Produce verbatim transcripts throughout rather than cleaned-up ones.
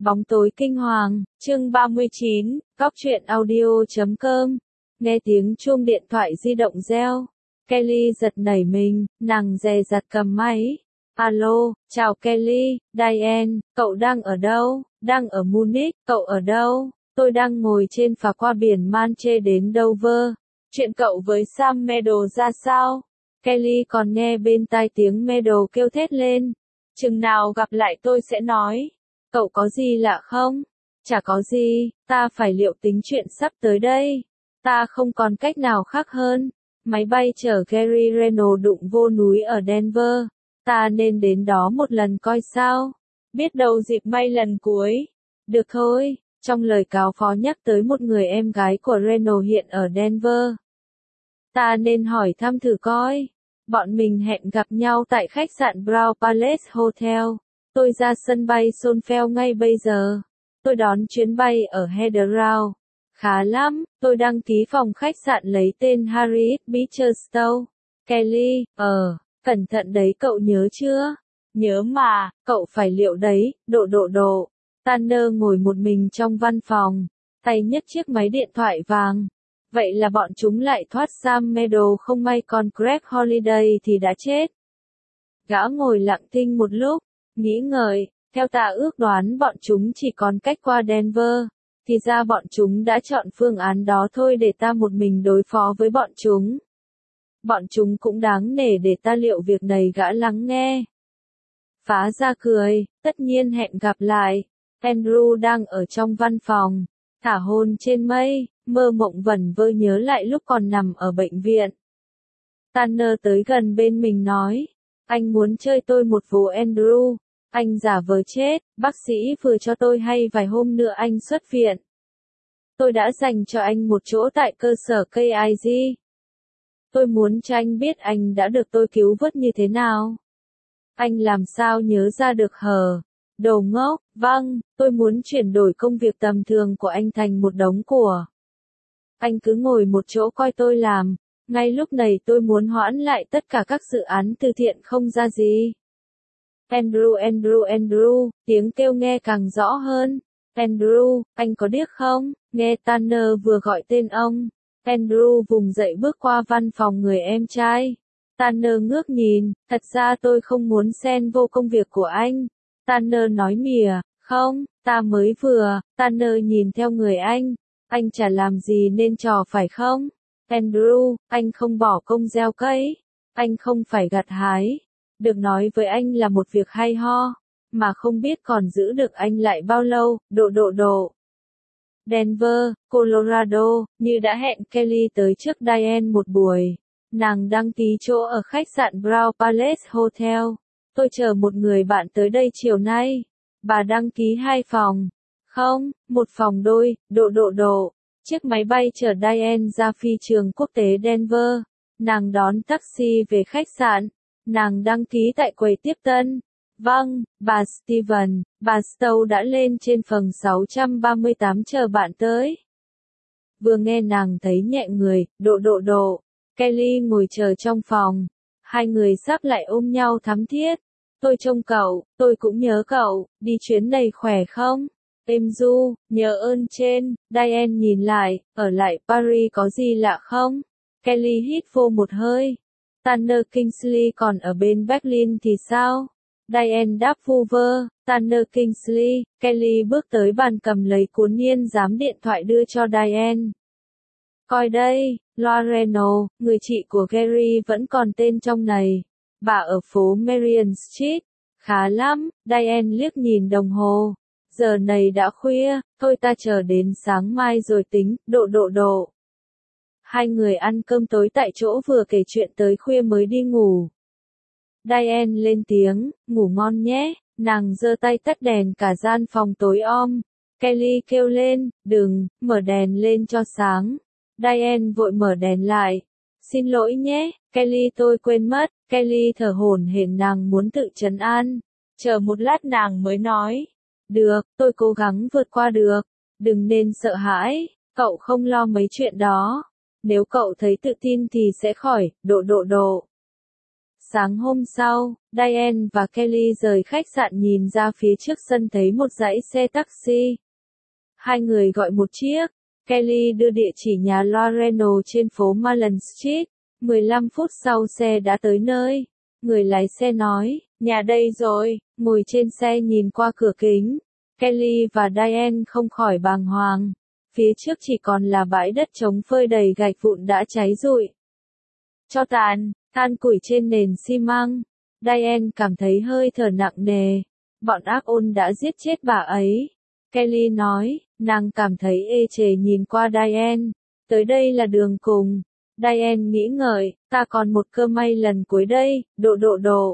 Bóng tối kinh hoàng, chương ba mươi chín, góc truyện audio chấm com. Nghe tiếng chuông điện thoại di động reo. Kelly giật nảy mình, nàng dè dặt cầm máy. Alo, chào Kelly, Diane, cậu đang ở đâu? Đang ở Munich, cậu ở đâu? Tôi đang ngồi trên phà qua biển Manche đến Dover. Chuyện cậu với Sam Meadow ra sao? Kelly còn nghe bên tai tiếng Meadow kêu thét lên. Chừng nào gặp lại tôi sẽ nói. Cậu có gì lạ không? Chả có gì, ta phải liệu tính chuyện sắp tới đây. Ta không còn cách nào khác hơn. Máy bay chở Gary Reynolds đụng vô núi ở Denver. Ta nên đến đó một lần coi sao. Biết đâu dịp may lần cuối. Được thôi, trong lời cáo phó nhắc tới một người em gái của Reynolds hiện ở Denver. Ta nên hỏi thăm thử coi. Bọn mình hẹn gặp nhau tại khách sạn Brown Palace Hotel. Tôi ra sân bay Solfeld ngay bây giờ. Tôi đón chuyến bay ở Heathrow. Khá lắm, tôi đăng ký phòng khách sạn lấy tên Harriet Beecher Stowe. Kelly, ờ, cẩn thận đấy cậu nhớ chưa? Nhớ mà, cậu phải liệu đấy, độ độ độ. Tanner ngồi một mình trong văn phòng, tay nhấc chiếc máy điện thoại vàng. Vậy là bọn chúng lại thoát Sam Meadow không may còn Greg Holiday thì đã chết. Gã ngồi lặng thinh một lúc, nghĩ ngợi, theo ta ước đoán bọn chúng chỉ còn cách qua Denver. Thì ra bọn chúng đã chọn phương án đó thôi để ta một mình đối phó với bọn chúng. Bọn chúng cũng đáng nể để ta liệu việc này gã lắng nghe. Phá ra cười, tất nhiên hẹn gặp lại. Andrew đang ở trong văn phòng, thả hồn trên mây, mơ mộng vẩn vơ nhớ lại lúc còn nằm ở bệnh viện. Tanner tới gần bên mình nói, anh muốn chơi tôi một vố Andrew. Anh giả vờ chết, bác sĩ vừa cho tôi hay vài hôm nữa anh xuất viện. Tôi đã dành cho anh một chỗ tại cơ sở ca i giê. Tôi muốn cho anh biết anh đã được tôi cứu vớt như thế nào. Anh làm sao nhớ ra được hờ? Đồ ngốc, vâng, tôi muốn chuyển đổi công việc tầm thường của anh thành một đống của. Anh cứ ngồi một chỗ coi tôi làm. Ngay lúc này tôi muốn hoãn lại tất cả các dự án từ thiện không ra gì. Andrew, Andrew, Andrew, tiếng kêu nghe càng rõ hơn. Andrew, anh có điếc không? Nghe Tanner vừa gọi tên ông. Andrew vùng dậy bước qua văn phòng người em trai. Tanner ngước nhìn, thật ra tôi không muốn xen vô công việc của anh. Tanner nói mỉa, không, ta mới vừa. Tanner nhìn theo người anh. Anh chả làm gì nên trò phải không? Andrew, anh không bỏ công gieo cấy. Anh không phải gặt hái. Được nói với anh là một việc hay ho, mà không biết còn giữ được anh lại bao lâu, độ độ độ. Denver, Colorado, như đã hẹn Kelly tới trước Diane một buổi. Nàng đăng ký chỗ ở khách sạn Brown Palace Hotel. Tôi chờ một người bạn tới đây chiều nay. Bà đăng ký hai phòng. Không, một phòng đôi, độ độ độ. Chiếc máy bay chở Diane ra phi trường quốc tế Denver. Nàng đón taxi về khách sạn. Nàng đăng ký tại quầy tiếp tân. Vâng, bà Steven, bà Stowe đã lên trên phòng sáu trăm ba mươi tám chờ bạn tới. Vừa nghe nàng thấy nhẹ người, độ độ độ. Kelly ngồi chờ trong phòng. Hai người sắp lại ôm nhau thắm thiết. Tôi trông cậu, tôi cũng nhớ cậu, đi chuyến này khỏe không? Êm du, nhớ ơn trên. Diane nhìn lại, ở lại Paris có gì lạ không? Kelly hít vô một hơi. Tanner Kingsley còn ở bên Berlin thì sao? Diane đáp vu vơ. Tanner Kingsley. Kelly bước tới bàn cầm lấy cuốn niên giám điện thoại đưa cho Diane. Coi đây, Loa Reynolds, người chị của Gary vẫn còn tên trong này. Bà ở phố Marion Street. Khá lắm. Diane liếc nhìn đồng hồ. Giờ này đã khuya, thôi ta chờ đến sáng mai rồi tính, độ độ độ. Hai người ăn cơm tối tại chỗ vừa kể chuyện tới khuya mới đi ngủ. Diane lên tiếng, ngủ ngon nhé, nàng giơ tay tắt đèn cả gian phòng tối om. Kelly kêu lên, đừng, mở đèn lên cho sáng. Diane vội mở đèn lại. Xin lỗi nhé, Kelly tôi quên mất. Kelly thở hổn hển nàng muốn tự trấn an. Chờ một lát nàng mới nói. Được, tôi cố gắng vượt qua được. Đừng nên sợ hãi, cậu không lo mấy chuyện đó. Nếu cậu thấy tự tin thì sẽ khỏi, độ độ độ. Sáng hôm sau, Diane và Kelly rời khách sạn nhìn ra phía trước sân thấy một dãy xe taxi. Hai người gọi một chiếc. Kelly đưa địa chỉ nhà Loreno trên phố Marlon Street. mười lăm phút sau xe đã tới nơi. Người lái xe nói, nhà đây rồi. Ngồi trên xe nhìn qua cửa kính. Kelly và Diane không khỏi bàng hoàng. Phía trước chỉ còn là bãi đất trống phơi đầy gạch vụn đã cháy rụi. Cho tàn, than củi trên nền xi măng. Diane cảm thấy hơi thở nặng nề. Bọn ác ôn đã giết chết bà ấy. Kelly nói, nàng cảm thấy ê chề nhìn qua Diane. Tới đây là đường cùng. Diane nghĩ ngợi, ta còn một cơ may lần cuối đây, độ độ độ.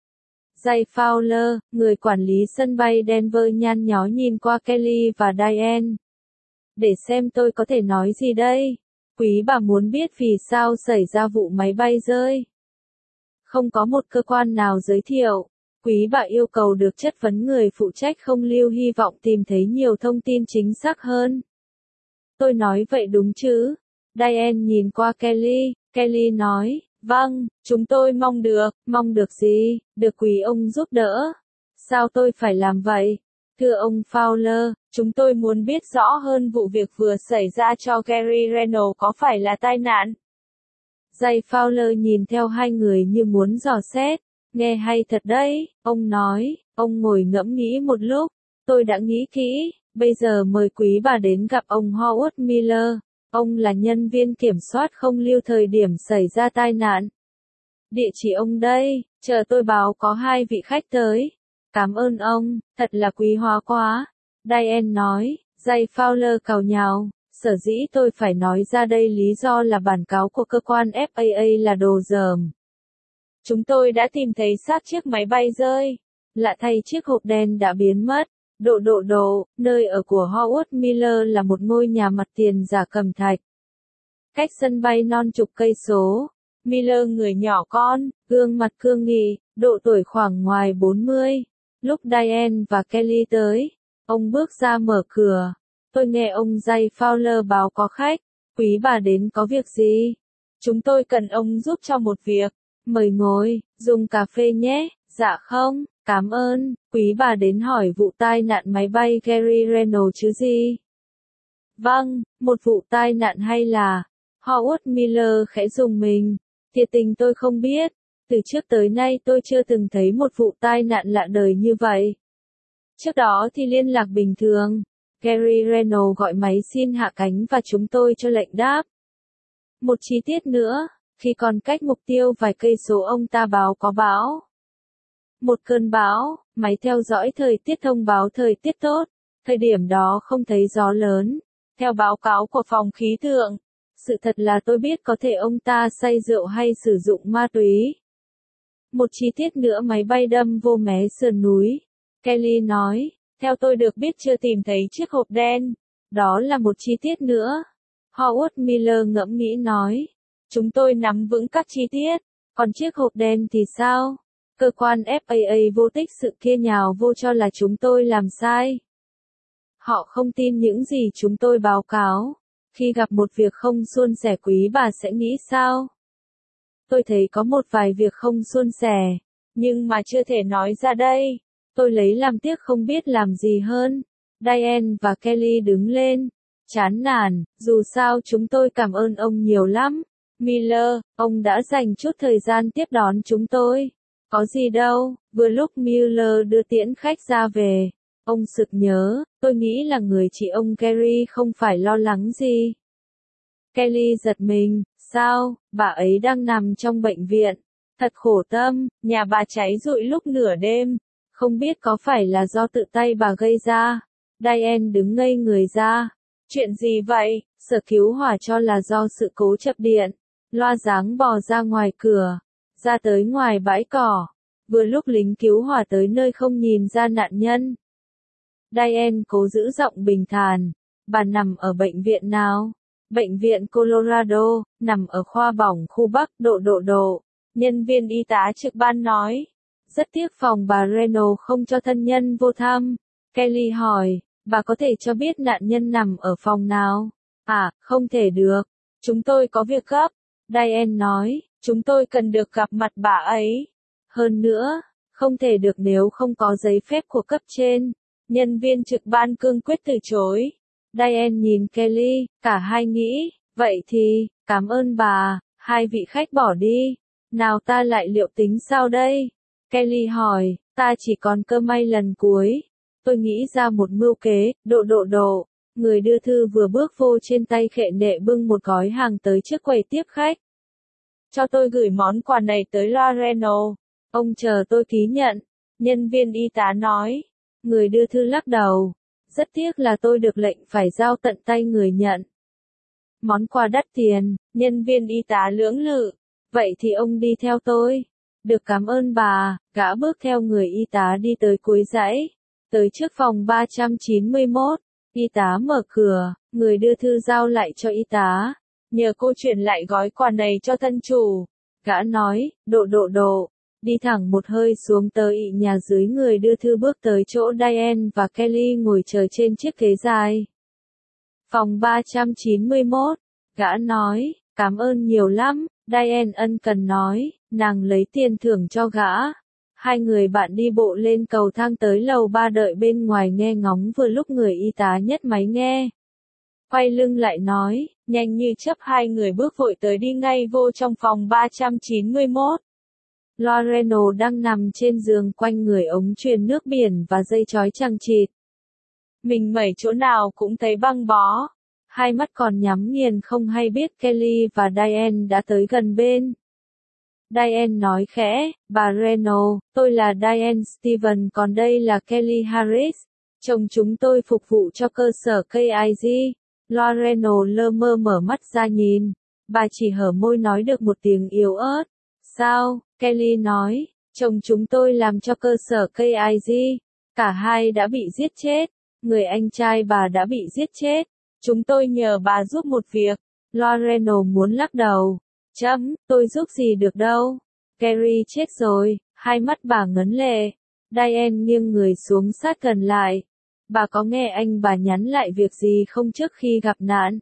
Jay Fowler, người quản lý sân bay Denver nhăn nhó nhìn qua Kelly và Diane. Để xem tôi có thể nói gì đây. Quý bà muốn biết vì sao xảy ra vụ máy bay rơi. Không có một cơ quan nào giới thiệu. Quý bà yêu cầu được chất vấn người phụ trách không lưu hy vọng tìm thấy nhiều thông tin chính xác hơn. Tôi nói vậy đúng chứ? Diane nhìn qua Kelly. Kelly nói, vâng, chúng tôi mong được. Mong được gì? Được quý ông giúp đỡ. Sao tôi phải làm vậy? Thưa ông Fowler, chúng tôi muốn biết rõ hơn vụ việc vừa xảy ra cho Gary Reynolds có phải là tai nạn. Jay Fowler nhìn theo hai người như muốn dò xét. Nghe hay thật đấy, ông nói. Ông ngồi ngẫm nghĩ một lúc. Tôi đã nghĩ kỹ, bây giờ mời quý bà đến gặp ông Howard Miller. Ông là nhân viên kiểm soát không lưu thời điểm xảy ra tai nạn. Địa chỉ ông đây, chờ tôi báo có hai vị khách tới. Cảm ơn ông, thật là quý hóa quá. Diane nói. Jay Fowler càu nhào. Sở dĩ tôi phải nói ra đây lý do là bản cáo của cơ quan F A A là đồ dởm. Chúng tôi đã tìm thấy xác chiếc máy bay rơi. Lạ thay chiếc hộp đen đã biến mất. Độ độ độ, nơi ở của Howard Miller là một ngôi nhà mặt tiền giả cẩm thạch. Cách sân bay non chục cây số. Miller người nhỏ con, gương mặt cương nghị, độ tuổi khoảng ngoài bốn mươi. Lúc Diane và Kelly tới, ông bước ra mở cửa. Tôi nghe ông Jay Fowler báo có khách. Quý bà đến có việc gì? Chúng tôi cần ông giúp cho một việc. Mời ngồi, dùng cà phê nhé. Dạ không, cảm ơn. Quý bà đến hỏi vụ tai nạn máy bay Gary Reynolds chứ gì? Vâng, một vụ tai nạn hay là... Howard Miller khẽ rùng mình. Thiệt tình tôi không biết. Từ trước tới nay tôi chưa từng thấy một vụ tai nạn lạ đời như vậy. Trước đó thì liên lạc bình thường. Gary Reynolds gọi máy xin hạ cánh và chúng tôi cho lệnh đáp. Một chi tiết nữa, khi còn cách mục tiêu vài cây số ông ta báo có bão. Một cơn bão, máy theo dõi thời tiết thông báo thời tiết tốt. Thời điểm đó không thấy gió lớn. Theo báo cáo của phòng khí tượng, sự thật là tôi biết có thể ông ta say rượu hay sử dụng ma túy. Một chi tiết nữa máy bay đâm vô mé sườn núi. Kelly nói, theo tôi được biết chưa tìm thấy chiếc hộp đen. Đó là một chi tiết nữa. Howard Miller ngẫm nghĩ nói, chúng tôi nắm vững các chi tiết, còn chiếc hộp đen thì sao? Cơ quan F A A vô tích sự kia nhào vô cho là chúng tôi làm sai. Họ không tin những gì chúng tôi báo cáo. Khi gặp một việc không suôn sẻ quý bà sẽ nghĩ sao? Tôi thấy có một vài việc không suôn sẻ, nhưng mà chưa thể nói ra đây. Tôi lấy làm tiếc không biết làm gì hơn. Diane và Kelly đứng lên. Chán nản, dù sao chúng tôi cảm ơn ông nhiều lắm. Miller, ông đã dành chút thời gian tiếp đón chúng tôi. Có gì đâu, vừa lúc Miller đưa tiễn khách ra về. Ông sực nhớ, tôi nghĩ là người chị ông Gary không phải lo lắng gì. Kelly giật mình, sao, bà ấy đang nằm trong bệnh viện. Thật khổ tâm, nhà bà cháy rụi lúc nửa đêm. Không biết có phải là do tự tay bà gây ra. Diane đứng ngây người ra. Chuyện gì vậy? Sở cứu hỏa cho là do sự cố chập điện. Loa dáng bò ra ngoài cửa. Ra tới ngoài bãi cỏ. Vừa lúc lính cứu hỏa tới nơi không nhìn ra nạn nhân. Diane cố giữ giọng bình thản. Bà nằm ở bệnh viện nào? Bệnh viện Colorado, nằm ở khoa bỏng khu Bắc độ độ độ. Nhân viên y tá trực ban nói. Rất tiếc phòng bà Reynolds không cho thân nhân vô thăm. Kelly hỏi, bà có thể cho biết nạn nhân nằm ở phòng nào? À, không thể được. Chúng tôi có việc gấp. Diane nói, Chúng tôi cần được gặp mặt bà ấy. Hơn nữa, không thể được nếu không có giấy phép của cấp trên. Nhân viên trực ban cương quyết từ chối. Diane nhìn Kelly, cả hai nghĩ, vậy thì, cảm ơn bà, hai vị khách bỏ đi. Nào ta lại liệu tính sao đây? Kelly hỏi, ta chỉ còn cơ may lần cuối. Tôi nghĩ ra một mưu kế, độ độ độ. Người đưa thư vừa bước vô trên tay khệ nệ bưng một gói hàng tới trước quầy tiếp khách. Cho tôi gửi món quà này tới Loreno. Ông chờ tôi ký nhận. Nhân viên y tá nói. Người đưa thư lắc đầu. Rất tiếc là tôi được lệnh phải giao tận tay người nhận. Món quà đắt tiền, nhân viên y tá lưỡng lự. Vậy thì ông đi theo tôi. Được cảm ơn bà, gã bước theo người y tá đi tới cuối dãy. Tới trước phòng ba trăm chín mươi mốt, y tá mở cửa, người đưa thư giao lại cho y tá. Nhờ cô chuyển lại gói quà này cho thân chủ. Gã nói, độ độ độ. Đi thẳng một hơi xuống tới ị nhà dưới, người đưa thư bước tới chỗ Diane và Kelly ngồi chờ trên chiếc ghế dài. Phòng ba trăm chín mươi mốt, gã nói, cảm ơn nhiều lắm, Diane ân cần nói, nàng lấy tiền thưởng cho gã. Hai người bạn đi bộ lên cầu thang tới lầu ba đợi bên ngoài nghe ngóng, vừa lúc người y tá nhấc máy nghe. Quay lưng lại nói, nhanh như chớp hai người bước vội tới đi ngay vô trong phòng ba trăm chín mươi mốt. Loreno đang nằm trên giường, quanh người ống truyền nước biển và dây chói chằng chịt. Mình mẩy chỗ nào cũng thấy băng bó. Hai mắt còn nhắm nghiền không hay biết Kelly và Diane đã tới gần bên. Diane nói khẽ, bà Reno, tôi là Diane Steven, còn đây là Kelly Harris. Chồng chúng tôi phục vụ cho cơ sở K I G. Loreno lơ mơ mở mắt ra nhìn. Bà chỉ hở môi nói được một tiếng yếu ớt. Sao? Kelly nói, chồng chúng tôi làm cho cơ sở K I G. Cả hai đã bị giết chết. Người anh trai bà đã bị giết chết. Chúng tôi nhờ bà giúp một việc. Loreno muốn lắc đầu. Chấm, tôi giúp gì được đâu. Gary chết rồi, hai mắt bà ngấn lệ. Diane nghiêng người xuống sát gần lại. Bà có nghe anh bà nhắn lại việc gì không trước khi gặp nạn?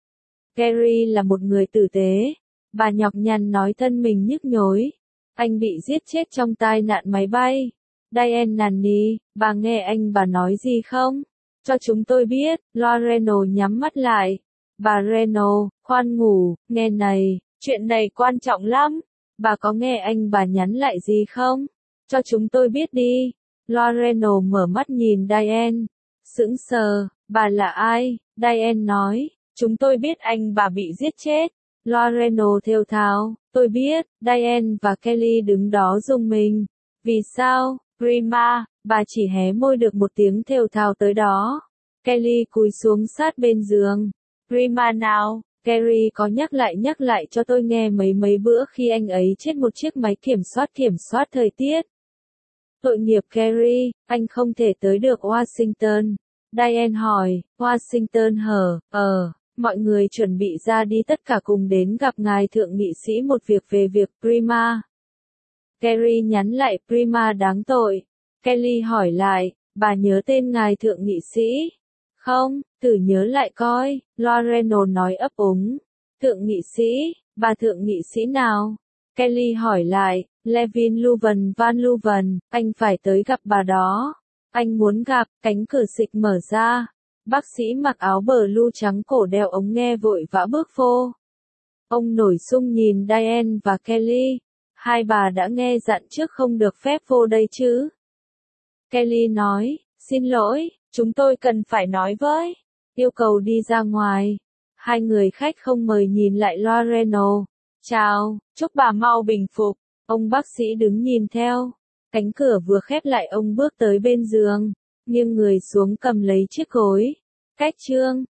Gary là một người tử tế. Bà nhọc nhằn nói thân mình nhức nhối. Anh bị giết chết trong tai nạn máy bay. Diane nàn nỉ, bà nghe anh bà nói gì không? Cho chúng tôi biết. Loreno nhắm mắt lại. Bà Reno, khoan ngủ, nghe này, chuyện này quan trọng lắm. Bà có nghe anh bà nhắn lại gì không? Cho chúng tôi biết đi. Loreno mở mắt nhìn Diane. Sững sờ, bà là ai? Diane nói, chúng tôi biết anh bà bị giết chết. Loreno thều thào, tôi biết. Diane và Kelly đứng đó rùng mình. Vì sao? Prima, bà chỉ hé môi được một tiếng thều thào tới đó. Kelly cúi xuống sát bên giường. Prima nào, Gary có nhắc lại nhắc lại cho tôi nghe mấy mấy bữa khi anh ấy chết một chiếc máy kiểm soát kiểm soát thời tiết. Tội nghiệp Gary, anh không thể tới được Washington. Diane hỏi, Washington hở, ờ, mọi người chuẩn bị ra đi tất cả cùng đến gặp ngài thượng nghị sĩ một việc về việc Prima. Gary nhắn lại Prima đáng tội. Kelly hỏi lại, bà nhớ tên ngài thượng nghị sĩ? Không, thử nhớ lại coi, Loreno nói ấp úng. Thượng nghị sĩ, bà thượng nghị sĩ nào? Kelly hỏi lại, Levin Luvan Van Luvan, anh phải tới gặp bà đó. Anh muốn gặp, cánh cửa xịch mở ra. Bác sĩ mặc áo blue trắng cổ đeo ống nghe vội vã bước vô. Ông nổi sung nhìn Diane và Kelly. Hai bà đã nghe dặn trước không được phép vô đây chứ? Kelly nói, xin lỗi, chúng tôi cần phải nói với. Yêu cầu đi ra ngoài. Hai người khách không mời nhìn lại Loreno. Chào, chúc bà mau bình phục. Ông bác sĩ đứng nhìn theo. Cánh cửa vừa khép lại, ông bước tới bên giường, nghiêng người xuống cầm lấy chiếc gối. Cách chương